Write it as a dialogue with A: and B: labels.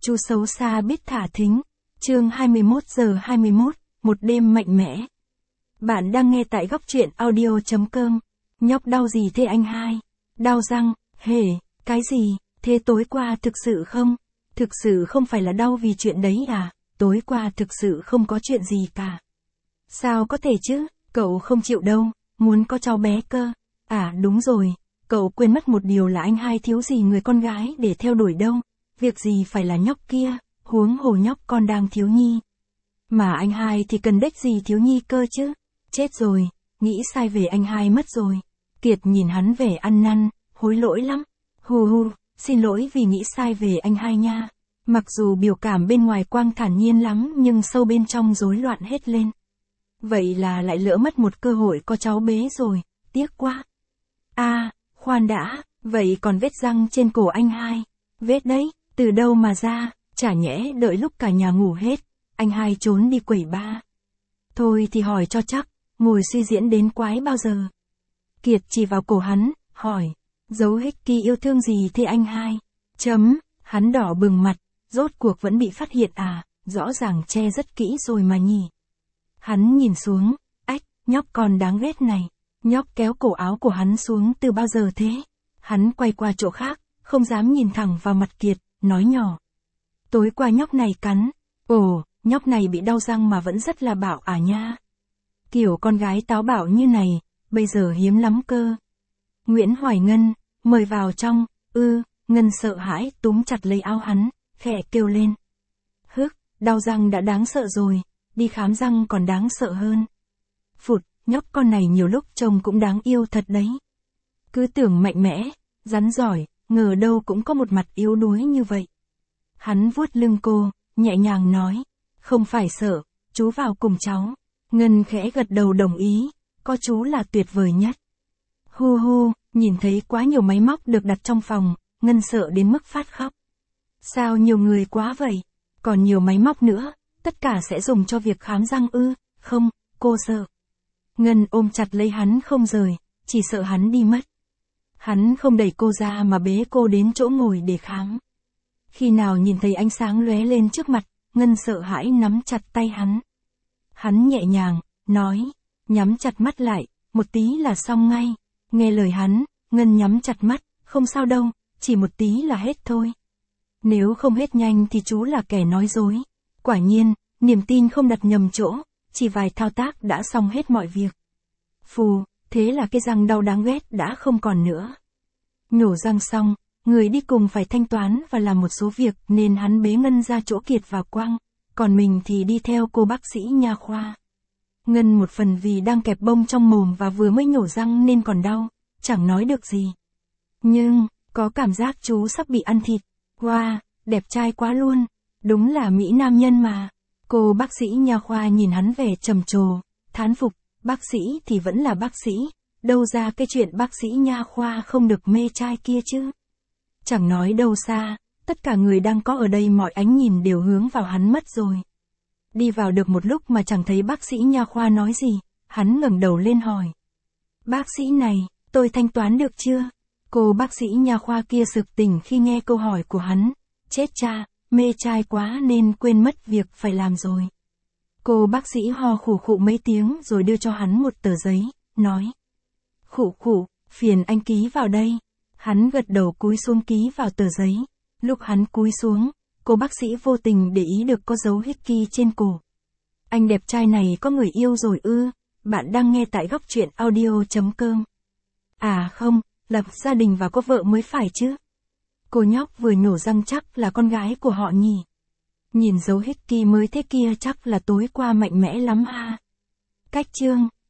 A: Chú xấu xa biết thả thính. Chương 21:21, một đêm mạnh mẽ. Bạn đang nghe tại góc truyện audio.com. Nhóc đau gì thế anh hai? Đau răng, hề, cái gì? Thế tối qua thực sự không? Thực sự không phải là đau vì chuyện đấy à? Tối qua thực sự không có chuyện gì cả. Sao có thể chứ? Cậu không chịu đâu, muốn có cháu bé cơ. À đúng rồi, cậu quên mất một điều là anh hai thiếu gì người con gái để theo đuổi đâu. Việc gì phải là nhóc kia, huống hồ nhóc con đang thiếu nhi. Mà anh hai thì cần đếch gì thiếu nhi cơ chứ. Chết rồi, nghĩ sai về anh hai mất rồi. Kiệt nhìn hắn vẻ ăn năn, hối lỗi lắm. Hù, xin lỗi vì nghĩ sai về anh hai nha. Mặc dù biểu cảm bên ngoài quang thản nhiên lắm nhưng sâu bên trong rối loạn hết lên. Vậy là lại lỡ mất một cơ hội có cháu bé rồi, tiếc quá. À, khoan đã, vậy còn vết răng trên cổ anh hai. Vết đấy, từ đâu mà ra, chả nhẽ đợi lúc cả nhà ngủ hết, anh hai trốn đi quẩy ba. Thôi thì hỏi cho chắc, ngồi suy diễn đến quái bao giờ. Kiệt chỉ vào cổ hắn, hỏi, dấu Hickey yêu thương gì thế anh hai? Hắn đỏ bừng mặt, rốt cuộc vẫn bị phát hiện à, rõ ràng che rất kỹ rồi mà nhỉ. Hắn nhìn xuống, ách, nhóc con đáng ghét này. Nhóc kéo cổ áo của hắn xuống từ bao giờ thế? Hắn quay qua chỗ khác, không dám nhìn thẳng vào mặt Kiệt, nói nhỏ. Tối qua nhóc này cắn. Ồ, nhóc này bị đau răng mà vẫn rất là bạo à nha. Kiểu con gái táo bạo như này, bây giờ hiếm lắm cơ. Nguyễn Hoài Ngân, mời vào trong. Ngân sợ hãi túm chặt lấy áo hắn, khẽ kêu lên. Đau răng đã đáng sợ rồi, đi khám răng còn đáng sợ hơn. Phụt, nhóc con này nhiều lúc trông cũng đáng yêu thật đấy. Cứ tưởng mạnh mẽ, rắn giỏi, ngờ đâu cũng có một mặt yếu đuối như vậy. Hắn vuốt lưng cô, nhẹ nhàng nói, không phải sợ, chú vào cùng cháu. Ngân khẽ gật đầu đồng ý, có chú là tuyệt vời nhất. Nhìn thấy quá nhiều máy móc được đặt trong phòng, Ngân sợ đến mức phát khóc. Sao nhiều người quá vậy? Còn nhiều máy móc nữa, tất cả sẽ dùng cho việc khám răng ư? Không, cô sợ. Ngân ôm chặt lấy hắn không rời, chỉ sợ hắn đi mất. Hắn không đẩy cô ra mà bế cô đến chỗ ngồi để khám. Khi nào nhìn thấy ánh sáng lóe lên trước mặt, Ngân sợ hãi nắm chặt tay hắn. Hắn nhẹ nhàng, nói, nhắm chặt mắt lại, một tí là xong ngay. Nghe lời hắn, Ngân nhắm chặt mắt, không sao đâu, chỉ một tí là hết thôi. Nếu không hết nhanh thì chú là kẻ nói dối. Quả nhiên, niềm tin không đặt nhầm chỗ, chỉ vài thao tác đã xong hết mọi việc. Phù, thế là cái răng đau đáng ghét đã không còn nữa. Nhổ răng xong, người đi cùng phải thanh toán và làm một số việc nên hắn bế Ngân ra chỗ Kiệt và Quang, còn mình thì đi theo cô bác sĩ nha khoa. Ngân một phần vì đang kẹp bông trong mồm và vừa mới nhổ răng nên còn đau, chẳng nói được gì. Nhưng, có cảm giác chú sắp bị ăn thịt. Wow, đẹp trai quá luôn, đúng là mỹ nam nhân mà. Cô bác sĩ nha khoa nhìn hắn vẻ trầm trồ, thán phục, bác sĩ thì vẫn là bác sĩ, đâu ra cái chuyện bác sĩ nha khoa không được mê trai kia chứ. Chẳng nói đâu xa, tất cả người đang có ở đây mọi ánh nhìn đều hướng vào hắn mất rồi. Đi vào được một lúc mà chẳng thấy bác sĩ nha khoa nói gì, hắn ngẩng đầu lên hỏi. Bác sĩ này, tôi thanh toán được chưa? Cô bác sĩ nha khoa kia sực tỉnh khi nghe câu hỏi của hắn. Chết cha, mê trai quá nên quên mất việc phải làm rồi. Cô bác sĩ ho khủ khụ mấy tiếng rồi đưa cho hắn một tờ giấy, nói. Khủ, phiền anh ký vào đây. Hắn gật đầu cúi xuống ký vào tờ giấy. Lúc hắn cúi xuống, cô bác sĩ vô tình để ý được có dấu Hickey trên cổ. Anh đẹp trai này có người yêu rồi ư? Bạn đang nghe tại góc truyện audio.com. À không, lập gia đình và có vợ mới phải chứ. Cô nhóc vừa nhổ răng chắc là con gái của họ nhỉ. Nhìn dấu Hickey mới thế kia chắc là tối qua mạnh mẽ lắm ha. Cách chương